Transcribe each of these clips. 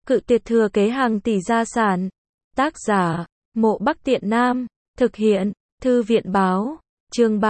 Cự tuyệt thừa kế hàng tỷ gia sản. Tác giả, Mộ Bắc Tiện Nam. Thực hiện, Thư viện báo. Chương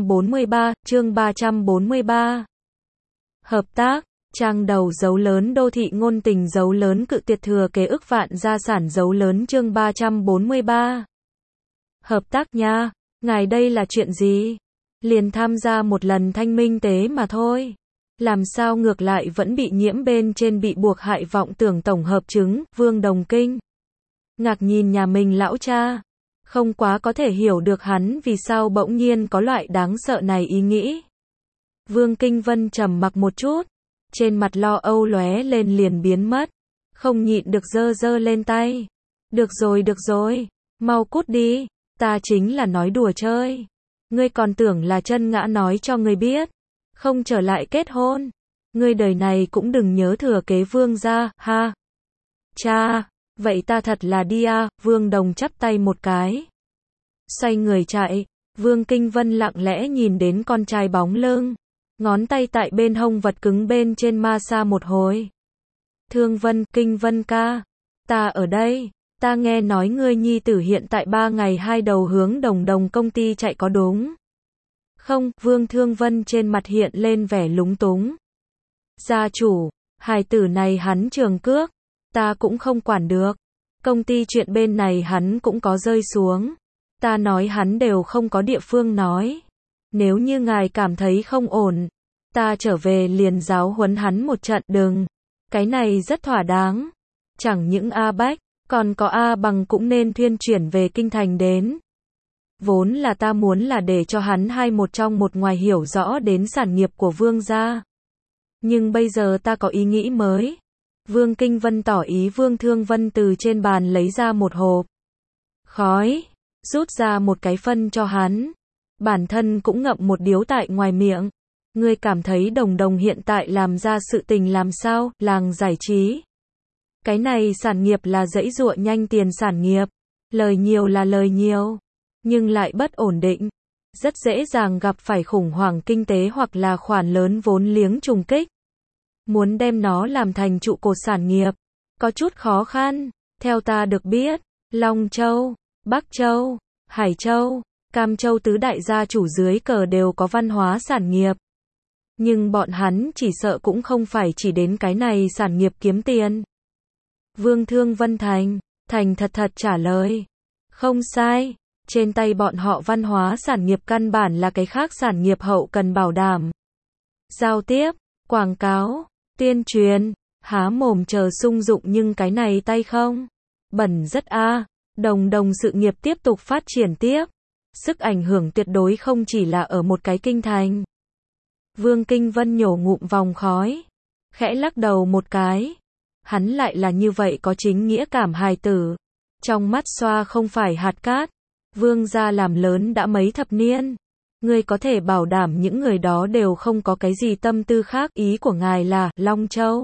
343. Hợp tác, trang đầu dấu lớn đô thị ngôn tình dấu lớn cự tuyệt thừa kế ức vạn gia sản dấu lớn chương 343. Hợp tác nha, ngài đây là chuyện gì? Liền tham gia một lần thanh minh tế mà thôi. Làm sao ngược lại vẫn bị nhiễm bên trên bị buộc hại vọng tưởng tổng hợp chứng, Vương Đồng kinh. Ngạc nhìn nhà mình lão cha. Không quá có thể hiểu được hắn vì sao bỗng nhiên có loại đáng sợ này ý nghĩ. Vương Kinh Vân trầm mặc một chút. Trên mặt lo âu lóe lên liền biến mất. Không nhịn được giơ lên tay. Được rồi. Mau cút đi. Ta chính là nói đùa chơi. Ngươi còn tưởng là chân ngã nói cho ngươi biết. Không trở lại kết hôn. Ngươi đời này cũng đừng nhớ thừa kế Vương gia, ha. Cha, vậy ta thật là đi à, Vương Đồng chắp tay một cái. Xoay người chạy, Vương Kinh Vân lặng lẽ nhìn đến con trai bóng lưng. Ngón tay tại bên hông vật cứng bên trên ma sa một hồi. Thương Vân, Kinh Vân ca. Ta ở đây, ta nghe nói ngươi nhi tử hiện tại 3 ngày 2 đầu hướng Đồng công ty chạy có đúng? Không, Vương Thương Vân trên mặt hiện lên vẻ lúng túng. Gia chủ, hài tử này hắn trường cước, ta cũng không quản được. Công ty chuyện bên này hắn cũng có rơi xuống. Ta nói hắn đều không có địa phương nói. Nếu như ngài cảm thấy không ổn, ta trở về liền giáo huấn hắn một trận đừng. Cái này rất thỏa đáng. Chẳng những A Bách, còn có A Bằng cũng nên thuyên chuyển về kinh thành đến. Vốn là ta muốn là để cho hắn hai một trong một ngoài hiểu rõ đến sản nghiệp của Vương gia. Nhưng bây giờ ta có ý nghĩ mới. Vương Kinh Vân tỏ ý Vương Thương Vân từ trên bàn lấy ra một hộp khói, rút ra một cái phân cho hắn. Bản thân cũng ngậm một điếu tại ngoài miệng. Ngươi cảm thấy Đồng hiện tại làm ra sự tình làm sao, làng giải trí. Cái này sản nghiệp là dãy dụa nhanh tiền sản nghiệp. Lời nhiều là lời nhiều, nhưng lại bất ổn định. Rất dễ dàng gặp phải khủng hoảng kinh tế hoặc là khoản lớn vốn liếng trùng kích. Muốn đem nó làm thành trụ cột sản nghiệp, có chút khó khăn. Theo ta được biết, Long Châu, Bắc Châu, Hải Châu, Cam Châu tứ đại gia chủ dưới cờ đều có văn hóa sản nghiệp. Nhưng bọn hắn chỉ sợ cũng không phải chỉ đến cái này sản nghiệp kiếm tiền. Vương Thương Vân thành thật trả lời. Không sai, trên tay bọn họ văn hóa sản nghiệp căn bản là cái khác sản nghiệp hậu cần bảo đảm. Giao tiếp, quảng cáo, tuyên truyền, há mồm chờ sung dụng nhưng cái này tay không. Bẩn rất a. Đồng sự nghiệp tiếp tục phát triển tiếp. Sức ảnh hưởng tuyệt đối không chỉ là ở một cái kinh thành. Vương Kinh Vân nhổ ngụm vòng khói. Khẽ lắc đầu một cái. Hắn lại là như vậy có chính nghĩa cảm hài tử. Trong mắt xoa không phải hạt cát. Vương gia làm lớn đã mấy thập niên. Ngươi có thể bảo đảm những người đó đều không có cái gì tâm tư khác. Ý của ngài là Long Châu,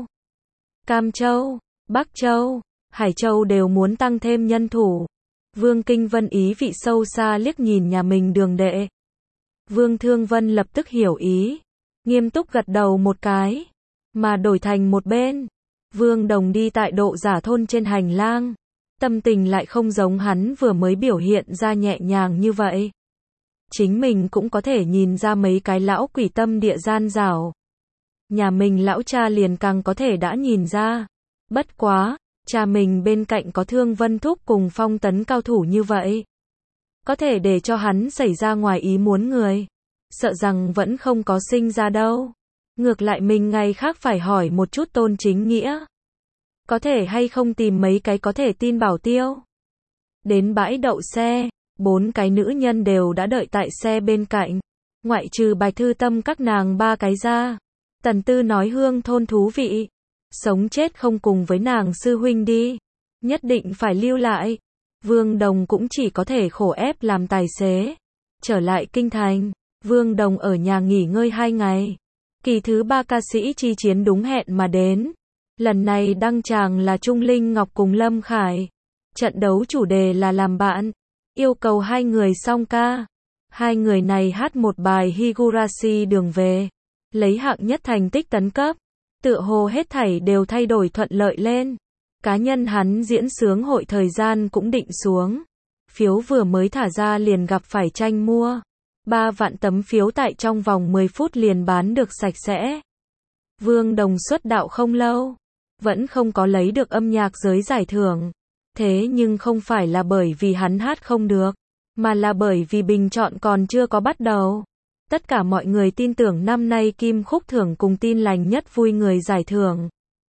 Cam Châu, Bắc Châu, Hải Châu đều muốn tăng thêm nhân thủ. Vương Kinh Vân ý vị sâu xa liếc nhìn nhà mình đường đệ. Vương Thương Vân lập tức hiểu ý. Nghiêm túc gật đầu một cái. Mà đổi thành một bên. Vương Đồng đi tại độ giả thôn trên hành lang. Tâm tình lại không giống hắn vừa mới biểu hiện ra nhẹ nhàng như vậy. Chính mình cũng có thể nhìn ra mấy cái lão quỷ tâm địa gian dảo. Nhà mình lão cha liền càng có thể đã nhìn ra. Bất quá, cha mình bên cạnh có Thương Vân Thúc cùng phong tấn cao thủ như vậy. Có thể để cho hắn xảy ra ngoài ý muốn người. Sợ rằng vẫn không có sinh ra đâu. Ngược lại mình ngày khác phải hỏi một chút Tôn Chính Nghĩa. Có thể hay không tìm mấy cái có thể tin bảo tiêu. Đến bãi đậu xe, 4 cái nữ nhân đều đã đợi tại xe bên cạnh. Ngoại trừ Bạch Thư Tâm các nàng 3 cái ra. Tần Tư nói Hương thôn thú vị. Sống chết không cùng với nàng sư huynh đi. Nhất định phải lưu lại. Vương Đồng cũng chỉ có thể khổ ép làm tài xế. Trở lại kinh thành, Vương Đồng ở nhà nghỉ ngơi 2 ngày. Kỳ thứ 3 ca sĩ chi chiến đúng hẹn mà đến. Lần này đăng tràng là Trung Linh Ngọc cùng Lâm Khải. Trận đấu chủ đề là làm bạn. Yêu cầu 2 người song ca. 2 người này hát một bài Higurashi đường về. Lấy hạng nhất thành tích tấn cấp. Tựa hồ hết thảy đều thay đổi thuận lợi lên. Cá nhân hắn diễn sướng hội thời gian cũng định xuống. Phiếu vừa mới thả ra liền gặp phải tranh mua. 3 vạn tấm phiếu tại trong vòng 10 phút liền bán được sạch sẽ. Vương Đồng xuất đạo không lâu, vẫn không có lấy được âm nhạc giới giải thưởng. Thế nhưng không phải là bởi vì hắn hát không được, mà là bởi vì bình chọn còn chưa có bắt đầu. Tất cả mọi người tin tưởng năm nay Kim Khúc Thưởng cùng Tin Lành Nhất Vui Người giải thưởng.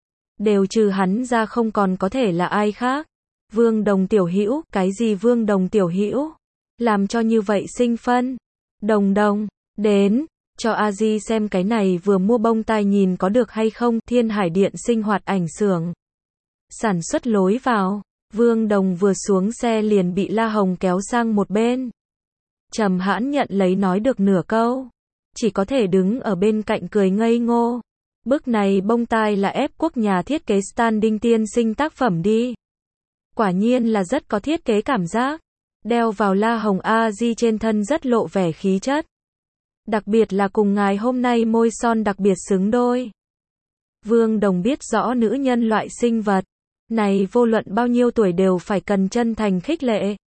Đều trừ hắn ra không còn có thể là ai khác. Vương Đồng tiểu hữu, cái gì Vương Đồng tiểu hữu? Làm cho như vậy sinh phân. Đồng Đồng, đến, cho A-di xem cái này vừa mua bông tai nhìn có được hay không, Thiên Hải Điện sinh hoạt ảnh xưởng. Sản xuất lối vào, Vương Đồng vừa xuống xe liền bị La Hồng kéo sang một bên. Trầm Hãn nhận lấy nói được nửa câu. Chỉ có thể đứng ở bên cạnh cười ngây ngô. Bức này bông tai là ép quốc nhà thiết kế Standing tiên sinh tác phẩm đi. Quả nhiên là rất có thiết kế cảm giác. Đeo vào La Hồng A-di trên thân rất lộ vẻ khí chất. Đặc biệt là cùng ngài hôm nay môi son đặc biệt xứng đôi. Vương Đồng biết rõ nữ nhân loại sinh vật này vô luận bao nhiêu tuổi đều phải cần chân thành khích lệ.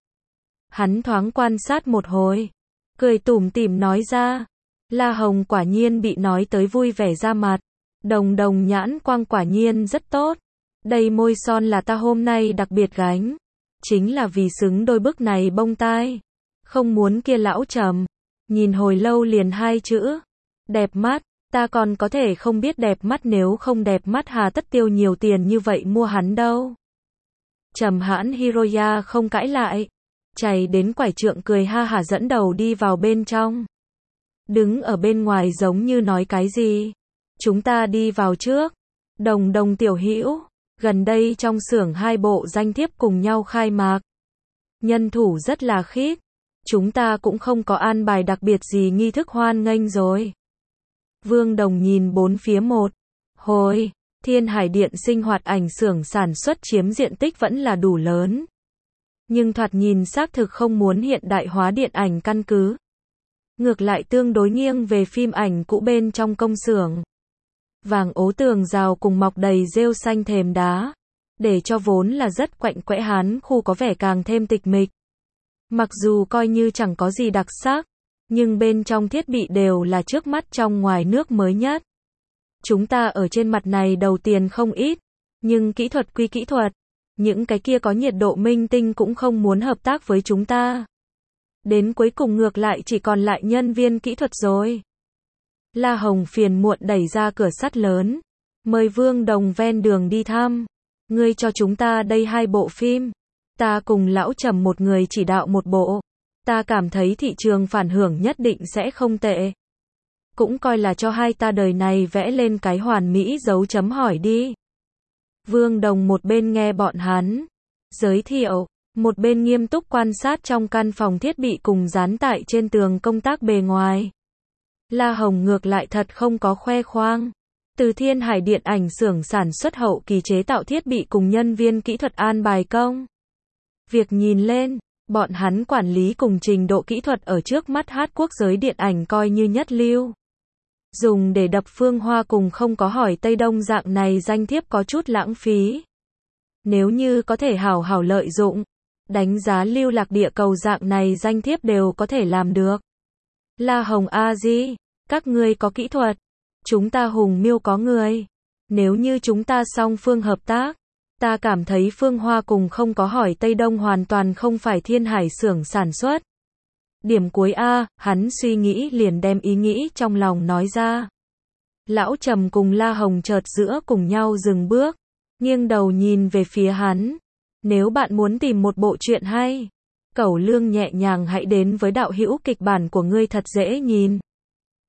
Hắn thoáng quan sát một hồi, cười tủm tỉm nói ra. La Hồng quả nhiên bị nói tới vui vẻ ra mặt. Đồng Đồng nhãn quang quả nhiên rất tốt. Đây môi son là ta hôm nay đặc biệt gánh. Chính là vì xứng đôi bức này bông tai. Không muốn kia lão Trầm. Nhìn hồi lâu liền 2 chữ. Đẹp mắt. Ta còn có thể không biết đẹp mắt, nếu không đẹp mắt hà tất tiêu nhiều tiền như vậy mua hắn đâu. Trầm Hãn Hiroya không cãi lại. Chảy đến quải trượng cười ha hả dẫn đầu đi vào bên trong. Đứng ở bên ngoài giống như nói cái gì. Chúng ta đi vào trước. Đồng Đồng tiểu hữu, gần đây trong xưởng 2 bộ danh thiếp cùng nhau khai mạc. Nhân thủ rất là khít. Chúng ta cũng không có an bài đặc biệt gì nghi thức hoan nghênh rồi. Vương Đồng nhìn bốn phía một hồi. Thiên Hải Điện sinh hoạt ảnh xưởng sản xuất chiếm diện tích vẫn là đủ lớn. Nhưng thoạt nhìn xác thực không muốn hiện đại hóa điện ảnh căn cứ. Ngược lại tương đối nghiêng về phim ảnh cũ bên trong công xưởng. Vàng ố tường rào cùng mọc đầy rêu xanh thềm đá. Để cho vốn là rất quạnh quẽ Hán khu có vẻ càng thêm tịch mịch. Mặc dù coi như chẳng có gì đặc sắc, nhưng bên trong thiết bị đều là trước mắt trong ngoài nước mới nhất. Chúng ta ở trên mặt này đầu tiền không ít, nhưng kỹ thuật quy kỹ thuật. Những cái kia có nhiệt độ minh tinh cũng không muốn hợp tác với chúng ta. Đến cuối cùng ngược lại chỉ còn lại nhân viên kỹ thuật rồi. La Hồng phiền muộn đẩy ra cửa sắt lớn. Mời Vương Đồng ven đường đi thăm. Ngươi cho chúng ta đây 2 bộ phim. Ta cùng lão Trầm một người chỉ đạo một bộ. Ta cảm thấy thị trường phản hưởng nhất định sẽ không tệ. Cũng coi là cho hai ta đời này vẽ lên cái hoàn mỹ dấu chấm hỏi đi. Vương Đồng một bên nghe bọn hắn giới thiệu, một bên nghiêm túc quan sát trong căn phòng thiết bị cùng dán tại trên tường công tác bề ngoài. La Hồng ngược lại thật không có khoe khoang. Từ Thiên Hải Điện ảnh xưởng sản xuất hậu kỳ chế tạo thiết bị cùng nhân viên kỹ thuật an bài công. Việc nhìn lên, bọn hắn quản lý cùng trình độ kỹ thuật ở trước mắt hát quốc giới điện ảnh coi như nhất lưu. Dùng để đập Phương Hoa cùng không có hỏi Tây Đông dạng này danh thiếp có chút lãng phí. Nếu như có thể hảo hảo lợi dụng, đánh giá Lưu Lạc Địa Cầu dạng này danh thiếp đều có thể làm được. La Hồng A-di, các ngươi có kỹ thuật, chúng ta Hùng Miêu có người. Nếu như chúng ta song phương hợp tác, ta cảm thấy Phương Hoa cùng không có hỏi Tây Đông hoàn toàn không phải Thiên Hải xưởng sản xuất. Điểm cuối A, hắn suy nghĩ liền đem ý nghĩ trong lòng nói ra. Lão Trầm cùng La Hồng chợt giữa cùng nhau dừng bước, nghiêng đầu nhìn về phía hắn. Nếu bạn muốn tìm một bộ truyện hay, Cẩu Lương nhẹ nhàng hãy đến với đạo hữu kịch bản của ngươi thật dễ nhìn.